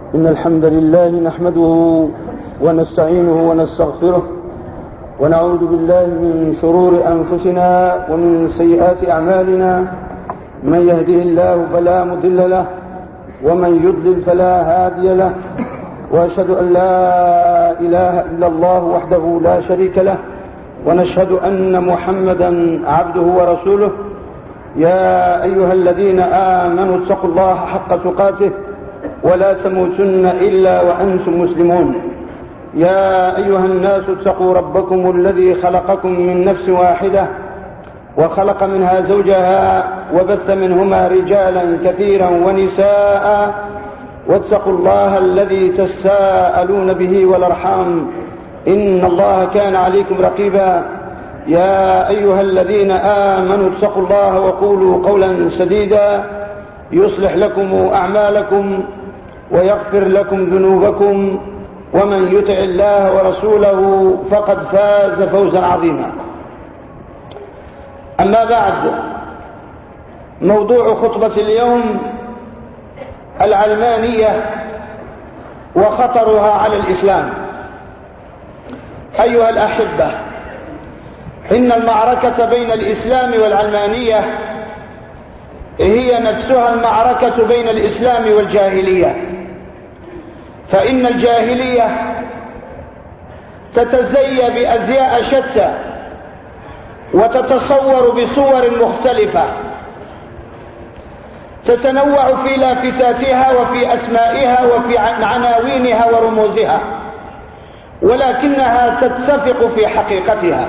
إن الحمد لله نحمده ونستعينه ونستغفره ونعوذ بالله من شرور أنفسنا ومن سيئات أعمالنا. من يهده الله فلا مضل له ومن يضلل فلا هادي له، وأشهد أن لا إله إلا الله وحده لا شريك له، ونشهد أن محمدا عبده ورسوله. يا أيها الذين آمنوا اتقوا الله حق تقاته ولا تموتن إلا وأنتم مسلمون. يا أيها الناس اتقوا ربكم الذي خلقكم من نفس واحدة وخلق منها زوجها وبث منهما رجالا كثيرا ونساء، واتقوا الله الذي تساءلون به والأرحام إن الله كان عليكم رقيبا. يا أيها الذين آمنوا اتقوا الله وقولوا قولا سديدا يصلح لكم أعمالكم ويغفر لكم ذنوبكم، ومن يطع الله ورسوله فقد فاز فوزا عظيما. أما بعد، موضوع خطبة اليوم العلمانية وخطرها على الإسلام. أيها الأحبة، إن المعركة بين الإسلام والعلمانية هي نفسها المعركة بين الإسلام والجاهلية، فإن الجاهلية تتزيى بأزياء شتى وتتصور بصور مختلفة تتنوع في لافتاتها وفي أسمائها وفي عناوينها ورموزها، ولكنها تتفق في حقيقتها،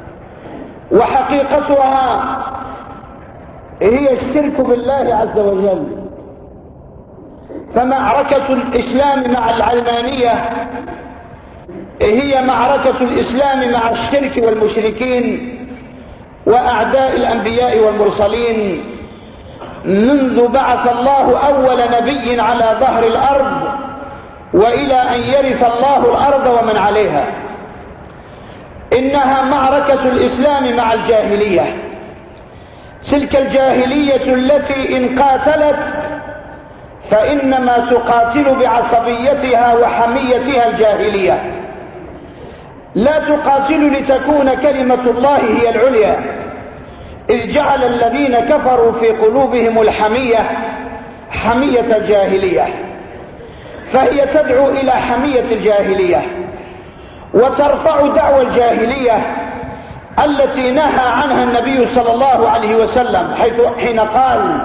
وحقيقتها هي الشرك بالله عز وجل. فمعركة الإسلام مع العلمانية هي معركة الإسلام مع الشرك والمشركين وأعداء الأنبياء والمرسلين منذ بعث الله أول نبي على ظهر الأرض وإلى أن يرث الله الأرض ومن عليها. إنها معركة الإسلام مع الجاهلية، تلك الجاهلية التي إن قاتلت فإنما تقاتل بعصبيتها وحميتها الجاهلية، لا تقاتل لتكون كلمة الله هي العليا، إذ جعل الذين كفروا في قلوبهم الحمية حمية الجاهلية، فهي تدعو إلى حمية الجاهلية وترفع دعوى الجاهلية التي نهى عنها النبي صلى الله عليه وسلم حين قال: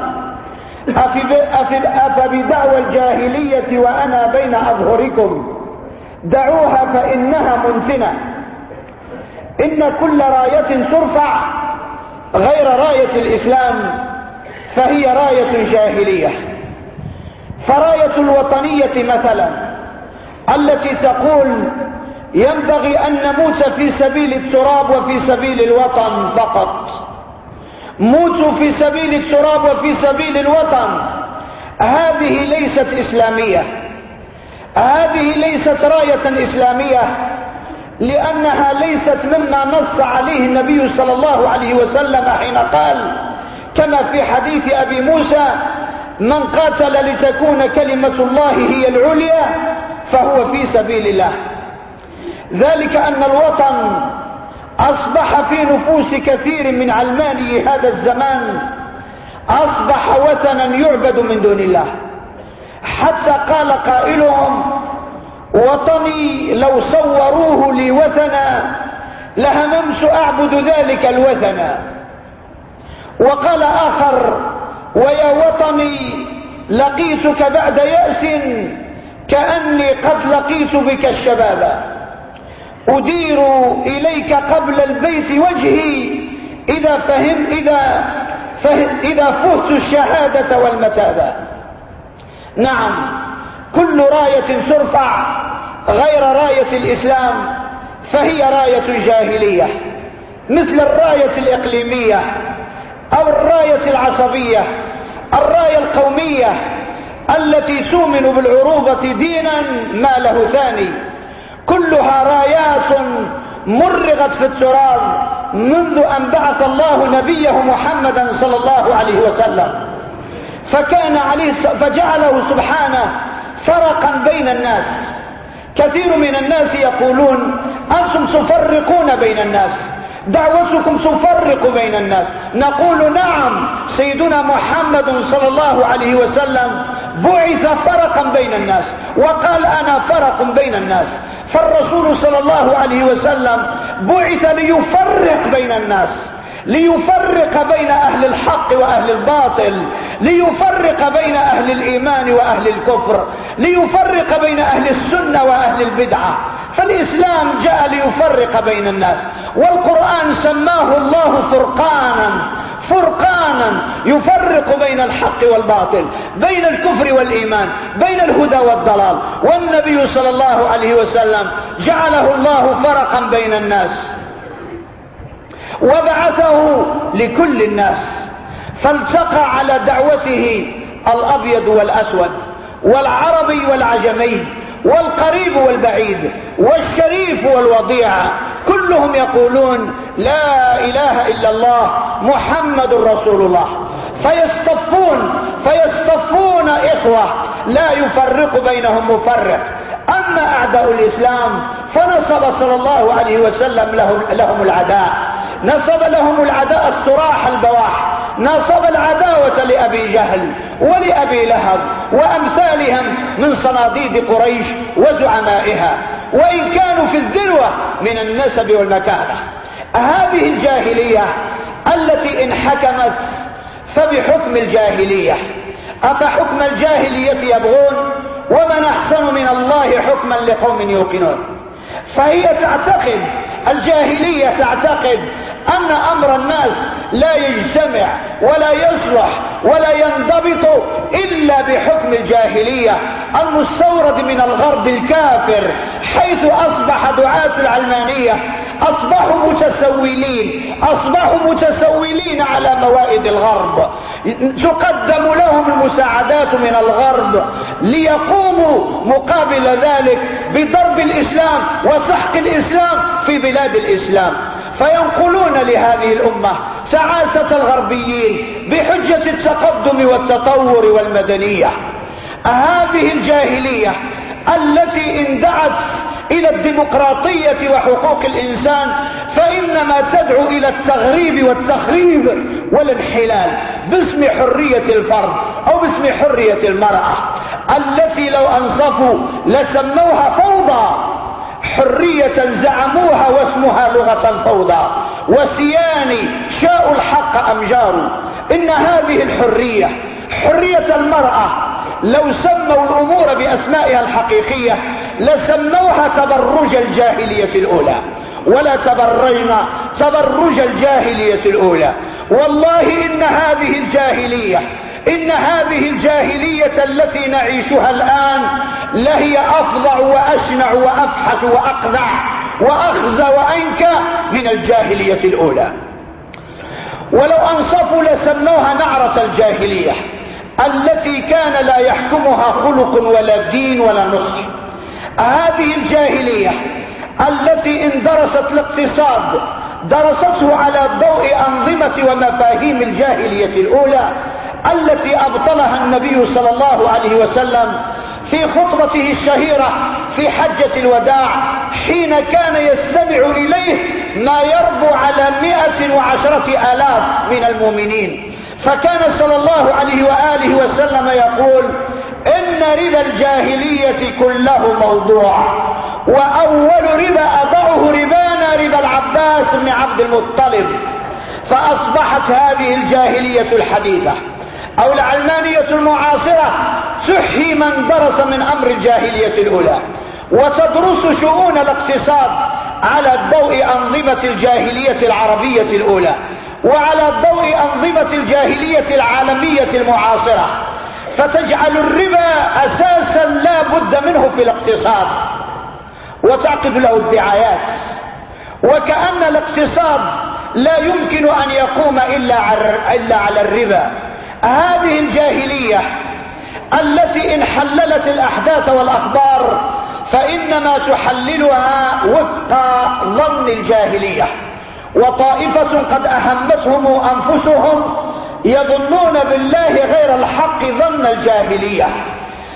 أفبدعوى الجاهلية وأنا بين أظهركم دعوها فإنها منتنة. إن كل راية ترفع غير راية الإسلام فهي راية جاهلية. فراية الوطنية مثلا التي تقول ينبغي أن نموت في سبيل التراب وفي سبيل الوطن فقط، موتوا في سبيل التراب وفي سبيل الوطن، هذه ليست إسلامية، هذه ليست راية إسلامية، لأنها ليست مما نص عليه النبي صلى الله عليه وسلم حين قال كما في حديث أبي موسى: من قاتل لتكون كلمة الله هي العليا فهو في سبيل الله. ذلك أن الوطن أصبح في نفوس كثير من علماني هذا الزمان أصبح وثنا يعبد من دون الله، حتى قال قائلهم: وطني لو صوروه لي وثنا لهممت أعبد ذلك الوثنا. وقال آخر: ويا وطني لقيتك بعد يأس كأني قد لقيت بك الشباب، أدير إليك قبل البيت وجهي إذا فهت الشهادة والمتابة. نعم، كل راية ترفع غير راية الإسلام فهي راية جاهلية، مثل الراية الإقليمية أو الراية العصبية، الراية القومية التي تؤمن بالعروبة دينا ما له ثاني. كلها رايات مرغت في التراب منذ أن بعث الله نبيه محمدا صلى الله عليه وسلم، فجعله سبحانه فرقا بين الناس. كثير من الناس يقولون أنتم تفرقون بين الناس، دعوتكم تفرق بين الناس. نقول نعم، سيدنا محمد صلى الله عليه وسلم بعث فرقا بين الناس وقال أنا فرق بين الناس. فالرسول صلى الله عليه وسلم بعث ليفرق بين الناس، ليفرق بين أهل الحق وأهل الباطل، ليفرق بين أهل الإيمان وأهل الكفر، ليفرق بين أهل السنة وأهل البدعة. فالإسلام جاء ليفرق بين الناس، والقرآن سماه الله فرقانا يفرق بين الحق والباطل، بين الكفر والإيمان، بين الهدى والضلال. والنبي صلى الله عليه وسلم جعله الله فرقا بين الناس وبعثه لكل الناس، فالتقى على دعوته الأبيض والأسود والعربي والعجمي والقريب والبعيد والشريف والوضيع، كلهم يقولون لا إله إلا الله محمد رسول الله. فيصطفون إخوة لا يفرق بينهم مفرق. أما أعداء الإسلام فنصب صلى الله عليه وسلم لهم العداء، نصب لهم العداء الصراح البواح، نصب العداوة لأبي جهل ولأبي لهب وأمثالهم من صناديد قريش وزعمائها، وإن كانوا في الذروة من النسب والمكانة. هذه الجاهلية التي إن حكمت فبحكم الجاهلية. أفحكم الجاهلية يبغون ومن أحسن من الله حكما لقوم يوقنون. فهي تعتقد، الجاهلية تعتقد أن أمر الناس لا يجتمع ولا يصلح ولا ينضبط إلا بحكم الجاهلية المستورد من الغرب الكافر، حيث أصبح دعاة العلمانية أصبحوا متسولين على موائد الغرب، تقدم لهم المساعدات من الغرب ليقوموا مقابل ذلك بضرب الإسلام وسحق الإسلام في بلاد الإسلام، فينقلون لهذه الأمة تعاسة الغربيين بحجة التقدم والتطور والمدنية. هذه الجاهلية التي إن دعت إلى الديمقراطية وحقوق الإنسان فإنما تدعو إلى التغريب والتخريب والانحلال باسم حرية الفرد أو باسم حرية المرأة، التي لو أنصفوا لسموها فوضى، حرية زعموها واسمها لغة فوضى، وسيان شاءوا الحق أم جاروا. إن هذه الحرية، حرية المرأة، لو سموا الأمور بأسمائها الحقيقية لسموها تبرج الجاهلية الأولى، ولا تبرجنا تبرج الجاهلية الأولى. والله إن هذه الجاهلية التي نعيشها الآن لهي أفظع وأشنع وأفحش وأقذع وأخزى وأنكى من الجاهلية الأولى. ولو أنصفوا لسموها نعرة الجاهلية التي كان لا يحكمها خلق ولا دين ولا نصح. هذه الجاهلية التي إن درست الاقتصاد درسته على ضوء أنظمة ومفاهيم الجاهلية الأولى التي أبطلها النبي صلى الله عليه وسلم في خطبته الشهيرة في حجة الوداع، حين كان يستمع إليه ما يربو على 110,000 من المؤمنين. فكان صلى الله عليه وآله وسلم يقول إن ربا الجاهلية كله موضوع، وأول ربا أضعه ربانا ربا العباس بن عبد المطلب. فأصبحت هذه الجاهلية الحديثة أو العلمانية المعاصرة تحيي من درس من أمر الجاهلية الأولى، وتدرس شؤون الاقتصاد على ضوء أنظمة الجاهلية العربية الأولى وعلى ضوء أنظمة الجاهلية العالمية المعاصرة، فتجعل الربا أساسا لا بد منه في الاقتصاد وتعقد له الدعايات، وكأن الاقتصاد لا يمكن أن يقوم إلا على الربا. هذه الجاهلية التي إن حللت الأحداث والأخبار فإنما تحللها وفق ظن الجاهلية، وطائفة قد أهمتهم أنفسهم يظنون بالله غير الحق ظن الجاهلية.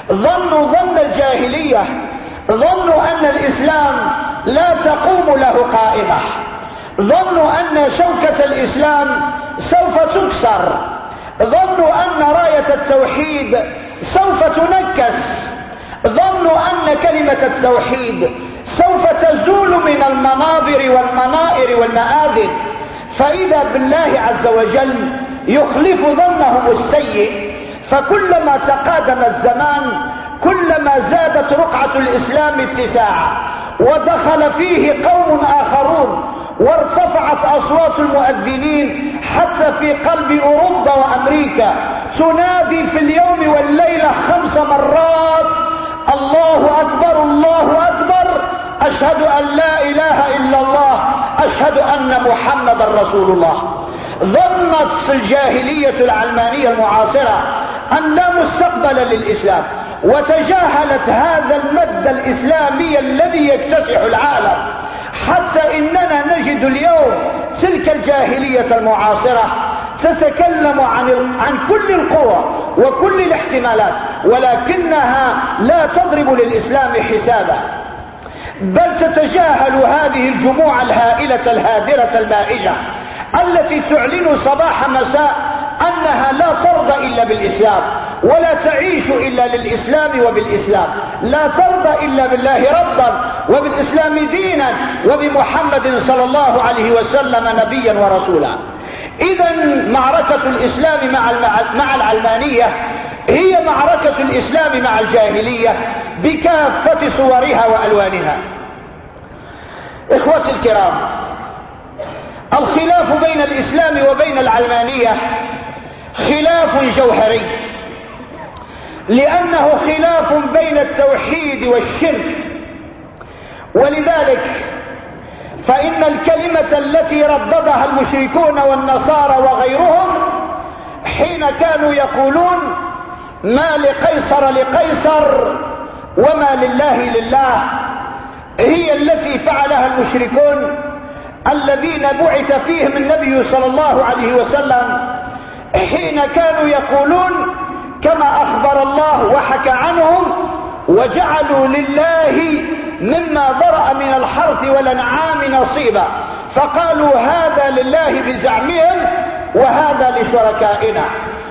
ظنوا ظن الجاهلية، ظنوا أن الإسلام لا تقوم له قائمة، ظنوا أن شوكة الإسلام سوف تكسر، ظنوا أن راية التوحيد سوف تنكس، ظنوا أن كلمة التوحيد سوف تزول من المنابر والمنائر والمآذن، فإذا بالله عز وجل يخلف ظنهم السيء. فكلما تقادم الزمان كلما زادت رقعة الإسلام اتساعا، ودخل فيه قوم آخرون، وارتفعت أصوات المؤذنين حتى في قلب أوروبا وأمريكا تنادي في اليوم والليلة 5 مرات: الله أكبر الله أكبر، أشهد أن لا إله إلا الله، أشهد أن محمد رسول الله. ظنت الجاهلية العلمانية المعاصرة أن لا مستقبل للإسلام، وتجاهلت هذا المد الإسلامي الذي يكتسح العالم، حتى إننا نجد اليوم تلك الجاهلية المعاصرة تتكلم عن كل القوى وكل الاحتمالات، ولكنها لا تضرب للإسلام حسابا، بل تتجاهل هذه الجموع الهائلة الهادرة المائجة التي تعلن صباح مساء أنها لا ترضى إلا بالإسلام، ولا تعيش إلا للإسلام وبالإسلام، لا ترضى إلا بالله ربا وبالإسلام دينا وبمحمد صلى الله عليه وسلم نبيا ورسولا. إذن معركة الإسلام مع العلمانية هي معركة الإسلام مع الجاهلية بكافة صورها وألوانها. إخوتي الكرام، الخلاف بين الإسلام وبين العلمانية خلاف جوهري، لأنه خلاف بين التوحيد والشرك، ولذلك فإن الكلمة التي رددها المشركون والنصارى وغيرهم حين كانوا يقولون ما لقيصر لقيصر وما لله لله هي التي فعلها المشركون الذين بعث فيهم النبي صلى الله عليه وسلم، حين كانوا يقولون كما أخبر الله وحكى عنهم: وجعلوا لله مما ذرأ من الحرث والأنعام نصيبا، فقالوا هذا لله بزعمهم وهذا لشركائنا،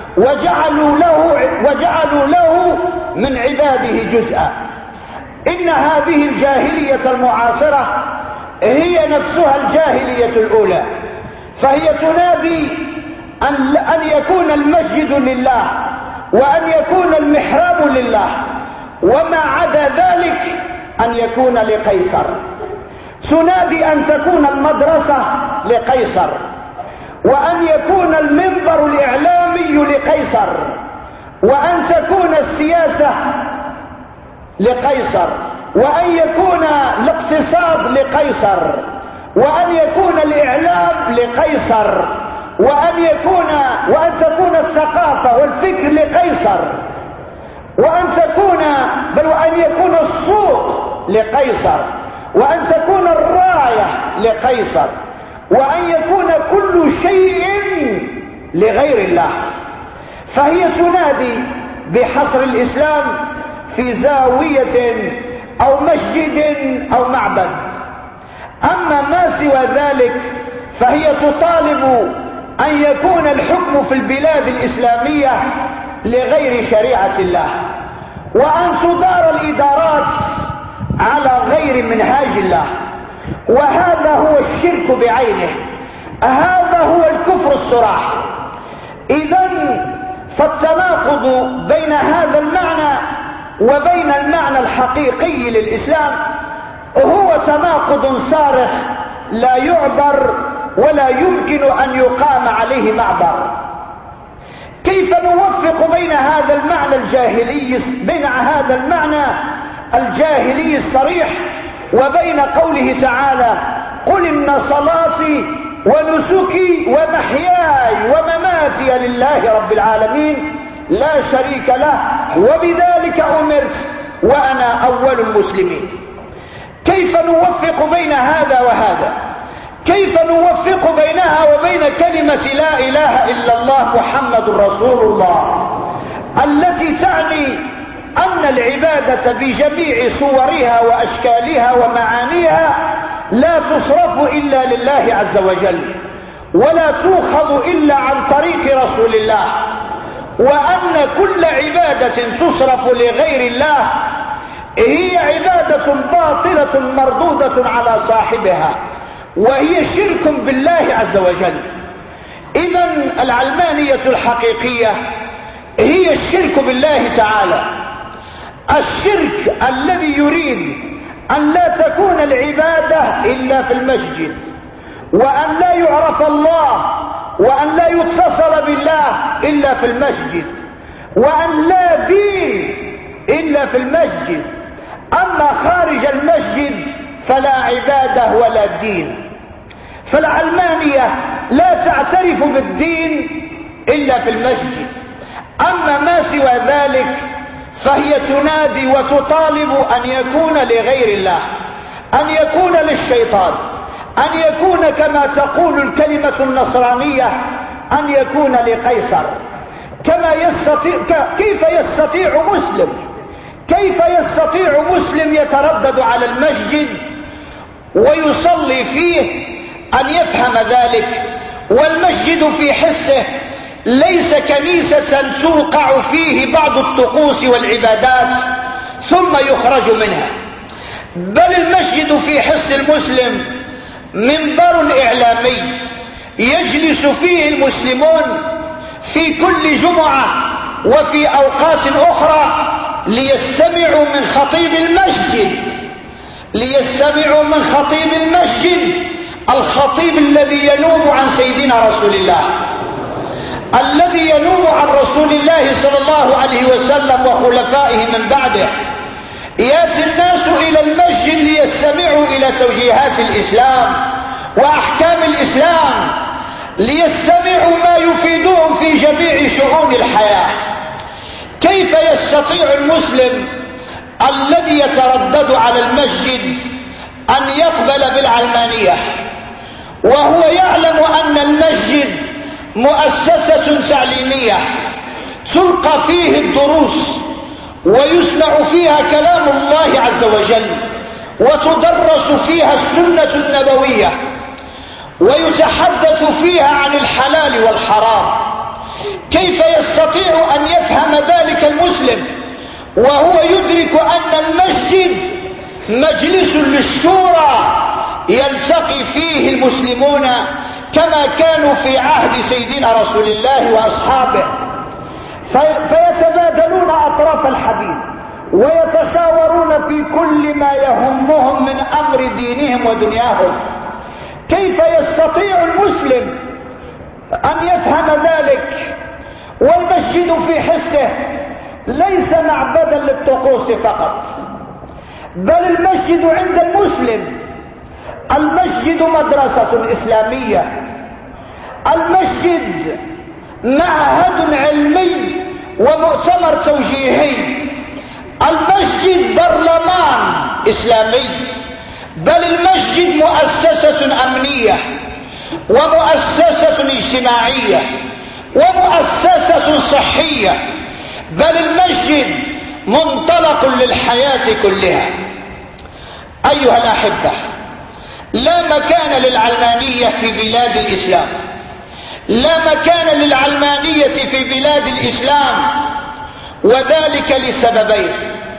وجعلوا له من عباده جزءا. إن هذه الجاهلية المعاصرة هي نفسها الجاهلية الأولى، فهي تنادي أن يكون المسجد لله، وأن يكون المحراب لله، وما عدا ذلك أن يكون لقيصر. تنادي أن تكون المدرسة لقيصر، وأن يكون المنبر الإعلامي لقيصر، وأن تكون السياسة لقيصر، وأن يكون الاقتصاد لقيصر، وأن يكون الإعلام لقيصر، وأن تكون الثقافة والفكر لقيصر، وأن يكون السوق لقيصر، وأن تكون الراية لقيصر، وأن يكون كل شيء لغير الله. فهي تنادي بحصر الإسلام في زاوية أو مسجد أو معبد. أما ما سوى ذلك فهي تطالب أن يكون الحكم في البلاد الإسلامية لغير شريعة الله، وأن تدار الإدارات على غير منهاج الله، وهذا هو الشرك بعينه، هذا هو الكفر الصراح. إذن فالتناقض بين هذا المعنى وبين المعنى الحقيقي للإسلام هو تناقض صارخ لا يعبر ولا يمكن أن يقام عليه معبر. كيف نوفق بين هذا المعنى الجاهلي الصريح وبين قوله تعالى: قل إن صلاتي ونسكي ومحياي ومماتي لله رب العالمين لا شريك له وبذلك أمرت وأنا أول المسلمين. كيف نوفق بين هذا وهذا؟ كيف نوفق بينها وبين كلمة لا إله إلا الله محمد رسول الله، التي تعني أن أن العبادة بجميع صورها وأشكالها ومعانيها لا تصرف إلا لله عز وجل، ولا تؤخذ إلا عن طريق رسول الله، وأن كل عبادة تصرف لغير الله هي عبادة باطلة مردودة على صاحبها، وهي شرك بالله عز وجل. إذن العلمانية الحقيقية هي الشرك بالله تعالى، الشرك الذي يريد أن لا تكون العبادة إلا في المسجد، وأن لا يعرف الله وأن لا يتصل بالله إلا في المسجد، وأن لا دين إلا في المسجد، أما خارج المسجد فلا عبادة ولا دين. فالعلمانية لا تعترف بالدين إلا في المسجد، أما ما سوى ذلك فهي تنادي وتطالب أن يكون لغير الله، أن يكون للشيطان، أن يكون كما تقول الكلمة النصرانية أن يكون لقيصر. كيف يستطيع مسلم يتردد على المسجد ويصلي فيه أن يفهم ذلك، والمسجد في حسه ليس كنيسة توقع فيه بعض الطقوس والعبادات ثم يخرج منها، بل المسجد في حس المسلم منبر إعلامي يجلس فيه المسلمون في كل جمعة وفي أوقات أخرى ليستمعوا من خطيب المسجد، الخطيب الذي ينوب عن سيدنا رسول الله، الذي ينوب عن رسول الله صلى الله عليه وسلم وخلفائه من بعده. يأتي الناس إلى المسجد ليستمعوا إلى توجيهات الإسلام وأحكام الإسلام، ليستمعوا ما يفيدهم في جميع شؤون الحياة. كيف يستطيع المسلم الذي يتردد على المسجد أن يقبل بالعلمانية وهو يعلم أن المسجد مؤسسة تعليمية تلقى فيه الدروس ويسمع فيها كلام الله عز وجل وتدرس فيها السنة النبوية ويتحدث فيها عن الحلال والحرام؟ كيف يستطيع أن يفهم ذلك المسلم وهو يدرك أن المسجد مجلس للشورى يلتقي فيه المسلمون كما كانوا في عهد سيدنا رسول الله وأصحابه، فيتبادلون أطراف الحديث ويتشاورون في كل ما يهمهم من أمر دينهم ودنياهم. كيف يستطيع المسلم أن يفهم ذلك والمسجد في حسه ليس معبدا للطقوس فقط، بل المسجد عند المسلم المسجد مدرسة إسلامية، المسجد معهد علمي ومؤتمر توجيهي، المسجد برلمان إسلامي، بل المسجد مؤسسة أمنية ومؤسسة اجتماعية ومؤسسة صحية، بل المسجد منطلق للحياة كلها. أيها الأحبة، لا مكان للعلمانية في بلاد الإسلام، لا مكان للعلمانية في بلاد الإسلام، وذلك لسببين: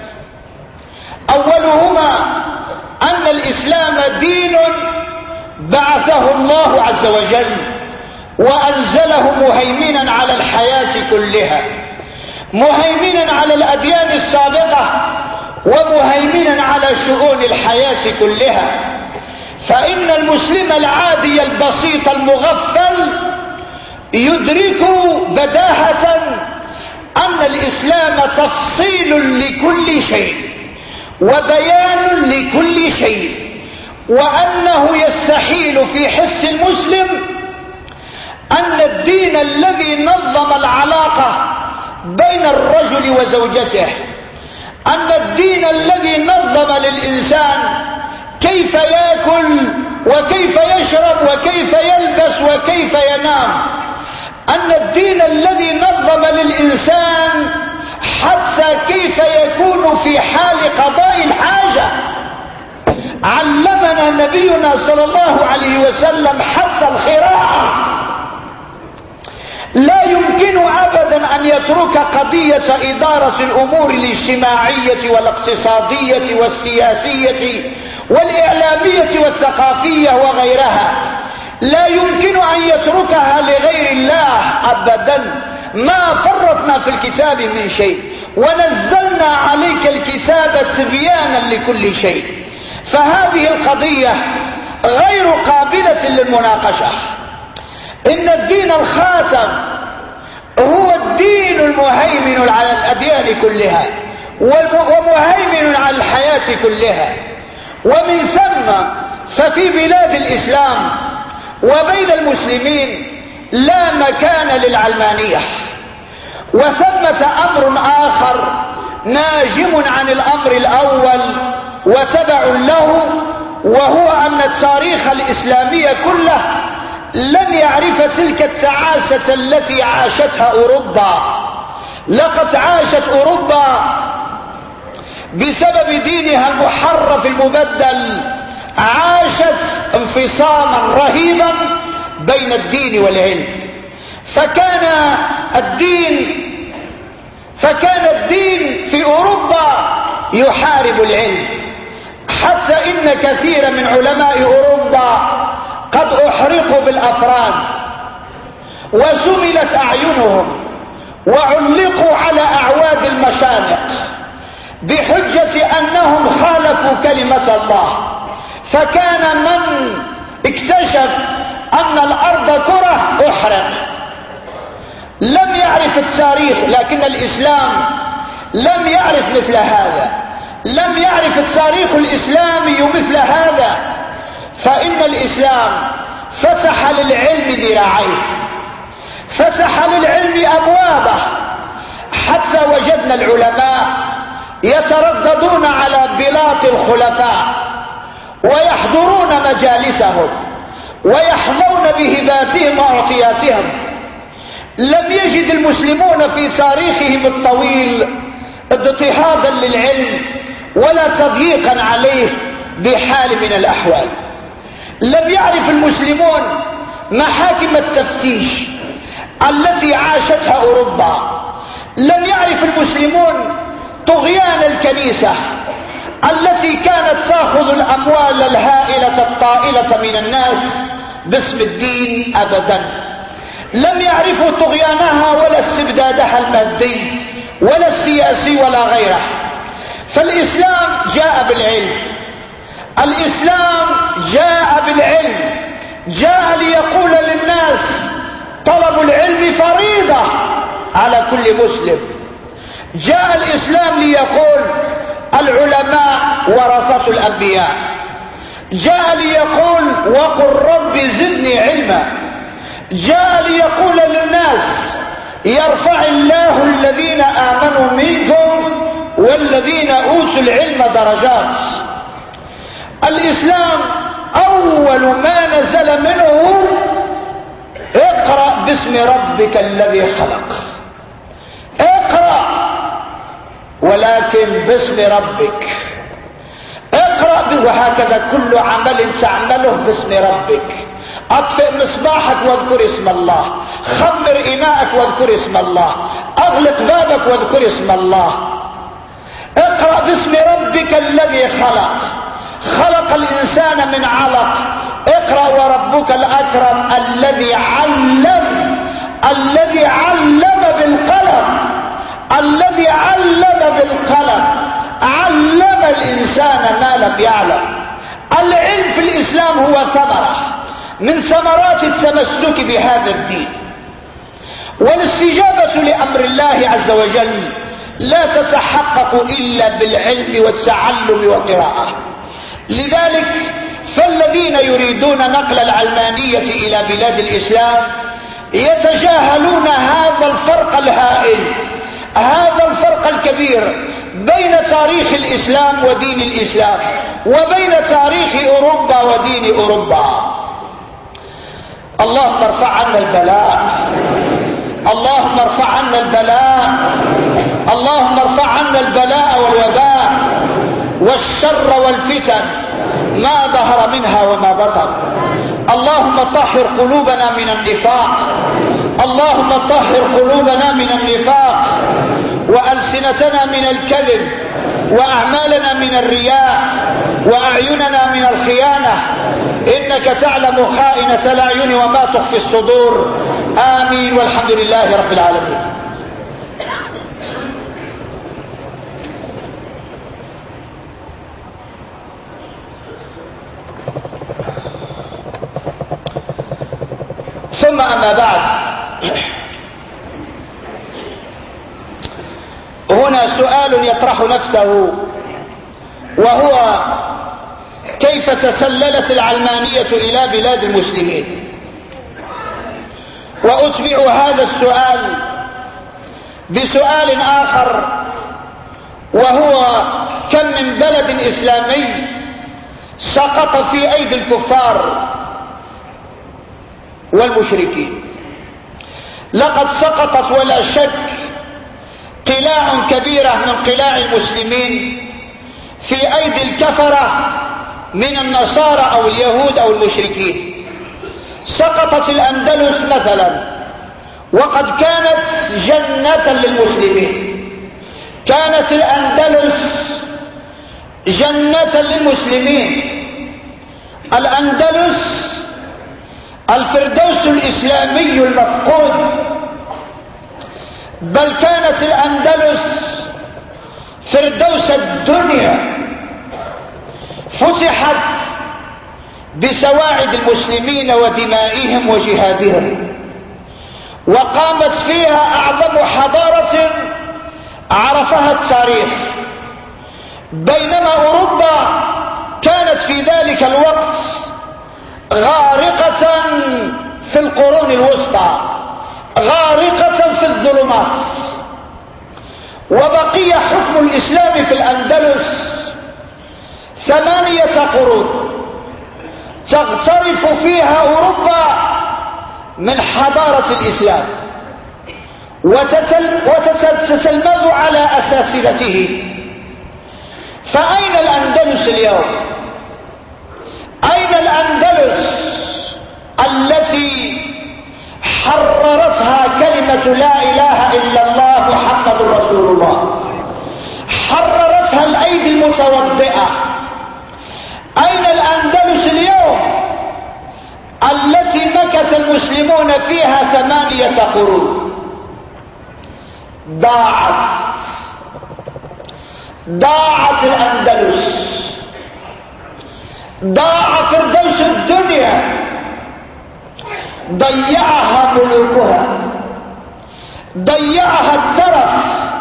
أولهما أن الإسلام دين بعثه الله عز وجل وأنزله مهيمنا على الحياة كلها، مهيمنا على الأديان السابقة ومهيمنا على شؤون الحياة كلها. فإن المسلم العادي البسيط المغفل يدرك بداهة أن الإسلام تفصيل لكل شيء وبيان لكل شيء، وأنه يستحيل في حس المسلم أن الدين الذي نظم العلاقة بين الرجل وزوجته، أن الدين الذي نظم للإنسان كيف يأكل وكيف يشرب وكيف يلبس وكيف ينام، أن الدين الذي نظم للإنسان حتى كيف يكون في حال قضاء الحاجة. علمنا نبينا صلى الله عليه وسلم حتى الخراءة. لا يمكن أبدا أن يترك قضية إدارة الأمور الاجتماعية والاقتصادية والسياسية والإعلامية والثقافية وغيرها، لا يمكن أن يتركها لغير الله أبدا. ما فرطنا في الكتاب من شيء، ونزلنا عليك الكتاب تبيانا لكل شيء. فهذه القضية غير قابلة للمناقشة. إن الدين الخاتم هو الدين المهيمن على الأديان كلها ومهيمن على الحياة كلها. ومن ثم ففي بلاد الإسلام وبين المسلمين لا مكان للعلمانية. وثمة أمر آخر ناجم عن الأمر الأول وتبع له، وهو أن التاريخ الإسلامي كله لن يعرف تلك التعاسة التي عاشتها أوروبا. لقد عاشت أوروبا بسبب دينها المحرف المبدل، عاشت انفصاما رهيبا بين الدين والعلم. فكان الدين في أوروبا يحارب العلم، حتى إن كثير من علماء أوروبا قد أحرقوا بالأفراد وزملت أعينهم وعلقوا على أعواد المشانق بحجة أنهم خالفوا كلمة الله. فكان من اكتشف أن الأرض كرة أحرق. لم يعرف التاريخ، لكن الإسلام لم يعرف مثل هذا، لم يعرف التاريخ الإسلامي مثل هذا. فإن الإسلام فتح للعلم ذراعيه، فتح للعلم أبوابه، حتى وجدنا العلماء يترددون على بلاط الخلفاء ويحضرون مجالسهم ويحظون بهباتهم وعطياتهم. لم يجد المسلمون في تاريخهم الطويل اضطهادا للعلم ولا تضييقا عليه بحال من الأحوال. لم يعرف المسلمون محاكم التفتيش التي عاشتها أوروبا. لم يعرف المسلمون طغيان الكنيسة التي كانت تأخذ الأموال الهائلة الطائلة من الناس باسم الدين أبدا. لم يعرفوا طغيانها ولا استبدادها المادي ولا السياسي ولا غيره. فالإسلام جاء بالعلم، الإسلام جاء بالعلم، جاء ليقول للناس طلب العلم فريضة على كل مسلم. جاء الإسلام ليقول العلماء ورثة الأنبياء. جاء ليقول وقل رب زدني علما. جاء ليقول للناس يرفع الله الذين آمنوا منكم والذين أوتوا العلم درجات. الإسلام أول ما نزل منه اقرأ باسم ربك الذي خلق. اقرأ ولكن باسم ربك. اقرأ، وهكذا كل عمل تعمله باسم ربك. اطفئ مصباحك واذكر اسم الله، خمر إناءك واذكر اسم الله، اغلق بابك واذكر اسم الله. اقرأ باسم ربك الذي خلق. خلق الإنسان من علق. اقرأ وربك الأكرم الذي علم بالقلم، الذي علم بالقلم، علم الإنسان ما لم يعلم. العلم في الإسلام هو ثمرة من ثمرات التمسك بهذا الدين. والاستجابة لأمر الله عز وجل لا تتحقق إلا بالعلم والتعلم والقراءة. لذلك فالذين يريدون نقل العلمانية إلى بلاد الإسلام يتجاهلون هذا الفرق الهائل، هذا الفرق الكبير بين تاريخ الإسلام ودين الإسلام وبين تاريخ أوروبا ودين أوروبا. اللهم ارفع عنا البلاء، اللهم ارفع عنا البلاء، اللهم ارفع عنا البلاء والوباء والشر والفتن ما ظهر منها وما بطن. اللهم طهر قلوبنا من النفاق، اللهم طهر قلوبنا من النفاق، وألسنتنا من الكذب، وأعمالنا من الرياء، وأعيننا من الخيانة، إنك تعلم خائنة الأعين وما تخفي الصدور. آمين، والحمد لله رب العالمين. ثم أما بعد، هنا سؤال يطرح نفسه، وهو كيف تسللت العلمانية إلى بلاد المسلمين؟ وأتبع هذا السؤال بسؤال آخر، وهو كم من بلد إسلامي سقط في أيدي الكفار والمشركين؟ لقد سقطت ولا شك قلاع كبيرة من قلاع المسلمين في أيدي الكفرة من النصارى أو اليهود أو المشركين. سقطت الأندلس مثلا، وقد كانت جنة للمسلمين، كانت الأندلس جنة للمسلمين. الأندلس الفردوس الإسلامي المفقود، بل كانت الأندلس فردوس الدنيا، فتحت بسواعد المسلمين ودمائهم وجهادهم، وقامت فيها أعظم حضارة عرفها التاريخ، بينما أوروبا كانت في ذلك الوقت غارقة في القرون الوسطى، غارقة في الظلمات. وبقي حكم الإسلام في الأندلس 8 قرون تغترف فيها أوروبا من حضارة الإسلام وتتلمذ على أساسلته. فأين الأندلس اليوم؟ أين الأندلس التي حررتها كلمة لا إله إلا الله محمد رسول الله؟ حررتها الأيدي المتوضئة. أين الأندلس اليوم التي مكث المسلمون فيها 8 قرون؟ ضاعت الأندلس، ضاع فردوس الدنيا، ضيعها ملوكها، ضيعها الترف،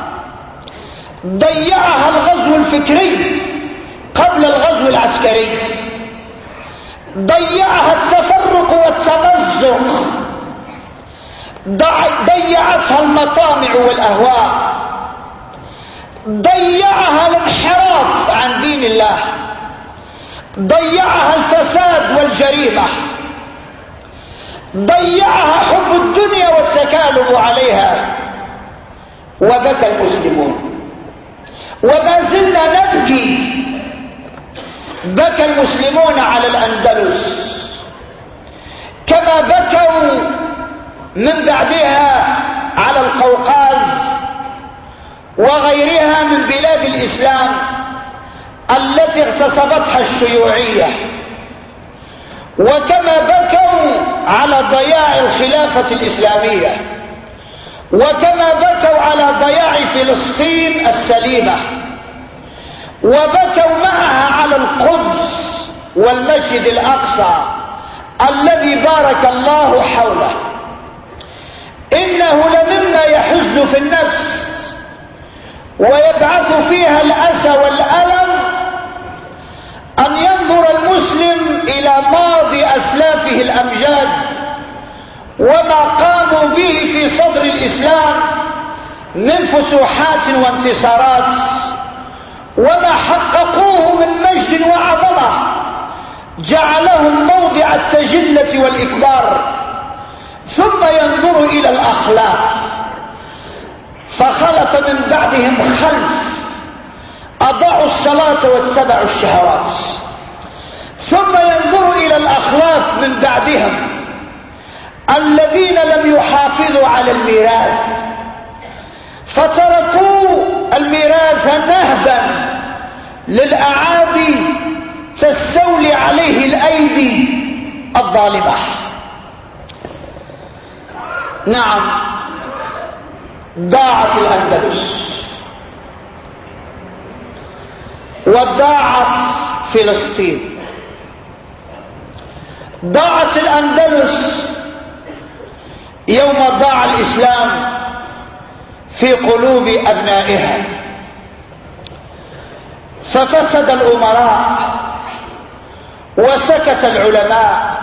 ضيعها الغزو الفكري قبل الغزو العسكري، ضيعها التفرق والتمزق، ضيعتها المطامع والأهواء، ضيعها الانحراف عن دين الله، ضيعها الفساد والجريمة، ضيعها حب الدنيا والتكالب عليها. وبكى المسلمون، وما زلنا نبكي. بكى المسلمون على الأندلس كما بكوا من بعدها على القوقاز وغيرها من بلاد الإسلام التي اغتصبتها الشيوعية، وكما بكوا على ضياع الخلافة الإسلامية، وكما بكوا على ضياع فلسطين السليمة، وبكوا معها على القدس والمسجد الأقصى الذي بارك الله حوله. إنه لمما يحز في النفس ويبعث فيها الأسى والألم أن ينظر المسلم إلى ماضي أسلافه الأمجاد وما قاموا به في صدر الإسلام من فتوحات وانتصارات، وما حققوه من مجد وعظمة جعلهم موضع التجلة والإكبار، ثم ينظر إلى الأخلاق فخلف من بعدهم خلف أضاعوا الصلاة واتبعوا الشهوات. ثم ينظر إلى الأخلاف من بعدهم الذين لم يحافظوا على الميراث، فتركوا الميراث نهبا للأعادي تستولي عليه الأيدي الظالمة. نعم، ضاعت الأندلس وضاعت فلسطين. ضاعت الأندلس يوم ضاع الإسلام في قلوب أبنائها، ففسد الأمراء وسكت العلماء،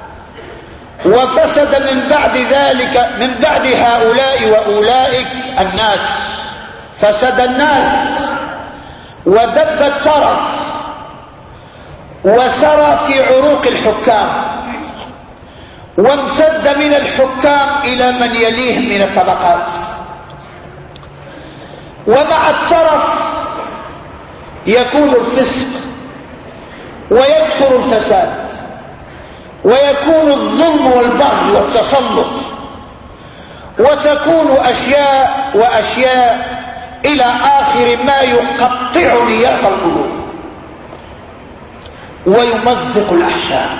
وفسد من بعد ذلك من بعد هؤلاء وأولئك الناس. فسد الناس ودب الترف وسرى في عروق الحكام، وامتد من الحكام إلى من يليهم من الطبقات. ومع الترف يكون الفسق ويكثر الفساد ويكون الظلم والبغي والتسلط، وتكون أشياء وأشياء إلى آخر ما يقطع رياض القلوب ويمزق الأحشاء.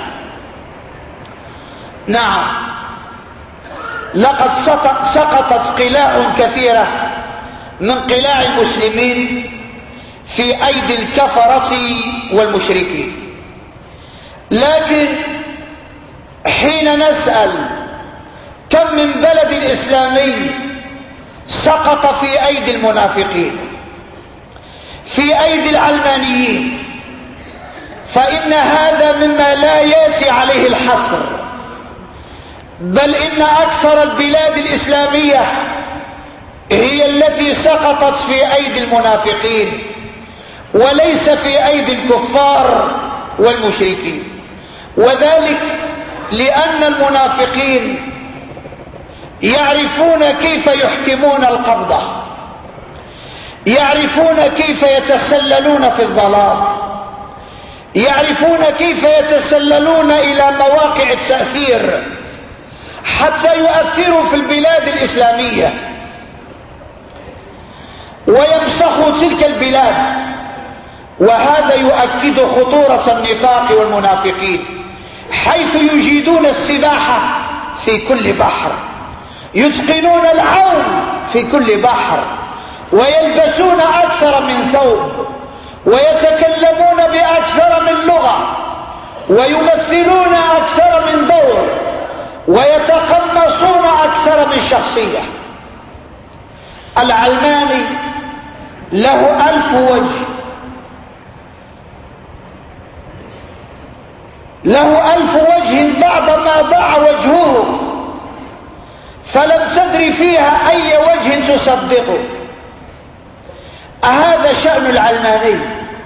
نعم، لقد سقطت قلاع كثيرة من قلاع المسلمين في أيدي الكفرة والمشركين، لكن حين نسأل كم من بلد إسلامي سقط في أيدي المنافقين، في أيدي العلمانيين، فإن هذا مما لا يأتي عليه الحصر، بل إن أكثر البلاد الإسلامية هي التي سقطت في أيدي المنافقين وليس في أيدي الكفار والمشركين. وذلك لأن المنافقين يعرفون كيف يحكمون القبضة، يعرفون كيف يتسللون في الظلام، يعرفون كيف يتسللون إلى مواقع التأثير حتى يؤثروا في البلاد الإسلامية ويمسخوا تلك البلاد. وهذا يؤكد خطورة النفاق والمنافقين، حيث يجيدون السباحة في كل بحر، يتقنون العوم في كل بحر، ويلبسون أكثر من ثوب، ويتكلمون بأكثر من لغة، ويمثلون أكثر من دور، ويتقمصون أكثر من شخصية. العلماني له 1000 وجه، له 1000 وجه بعدما ضاع وجهه، فلم تدري فيها أي وجه تصدقه. هذا شأن العلماني،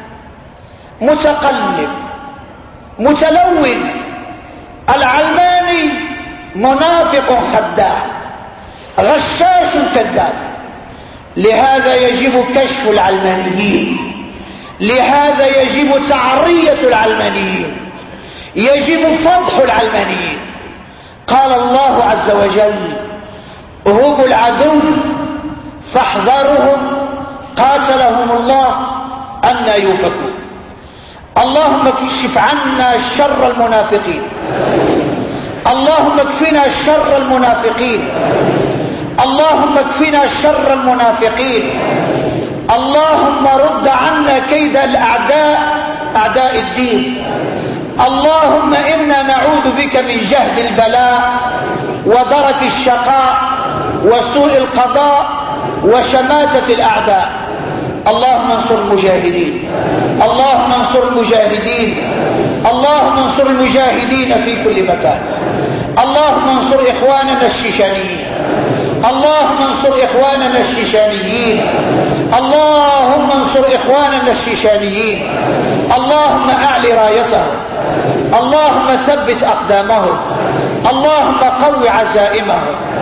متقلب متلون. العلماني منافق خداع غشاش كذاب. لهذا يجب كشف العلمانيين، لهذا يجب تعرية العلمانيين، يجب فضح العلمانيين. قال الله عز وجل: هم العدو فاحذرهم قاتلهم الله أنى يؤفكون. اللهم اكشف عنا شر المنافقين، اللهم اكفنا شر المنافقين، اللهم اكفنا شر المنافقين. اللهم رد عنا كيد الأعداء، أعداء الدين. اللهم إنا نعوذ بك من جهد البلاء ودرك الشقاء وسوء القضاء وشماتة الأعداء. اللهم انصر المجاهدين، اللهم انصر المجاهدين، اللهم انصر المجاهدين في كل مكان. اللهم انصر إخواننا الشيشانيين، اللهم انصر إخواننا الشيشانيين، اللهم انصر إخواننا الشيشانيين. اللهم أعل رايتهم، اللهم ثبت أقدامهم، اللهم قو عزائمهم،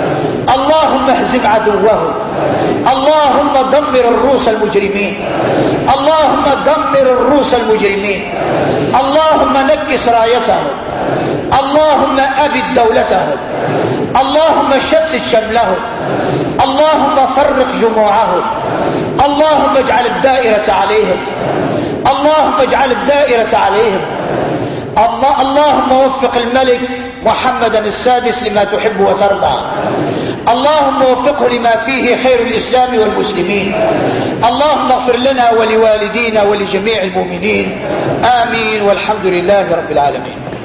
اللهم اهزم عدوهم، اللهم دمر الروس المجرمين، اللهم دمر الروس المجرمين، اللهم نكس رايتهم، اللهم أبد دولتهم، اللهم شتت شملهم، اللهم فرق جموعهم، اللهم اجعل الدائرة عليهم، اللهم اجعل الدائرة عليهم. اللهم وفق الملك محمدا السادس لما تحب وترضى، اللهم وفقه لما فيه خير الإسلام والمسلمين. اللهم اغفر لنا ولوالدينا ولجميع المؤمنين، آمين، والحمد لله رب العالمين.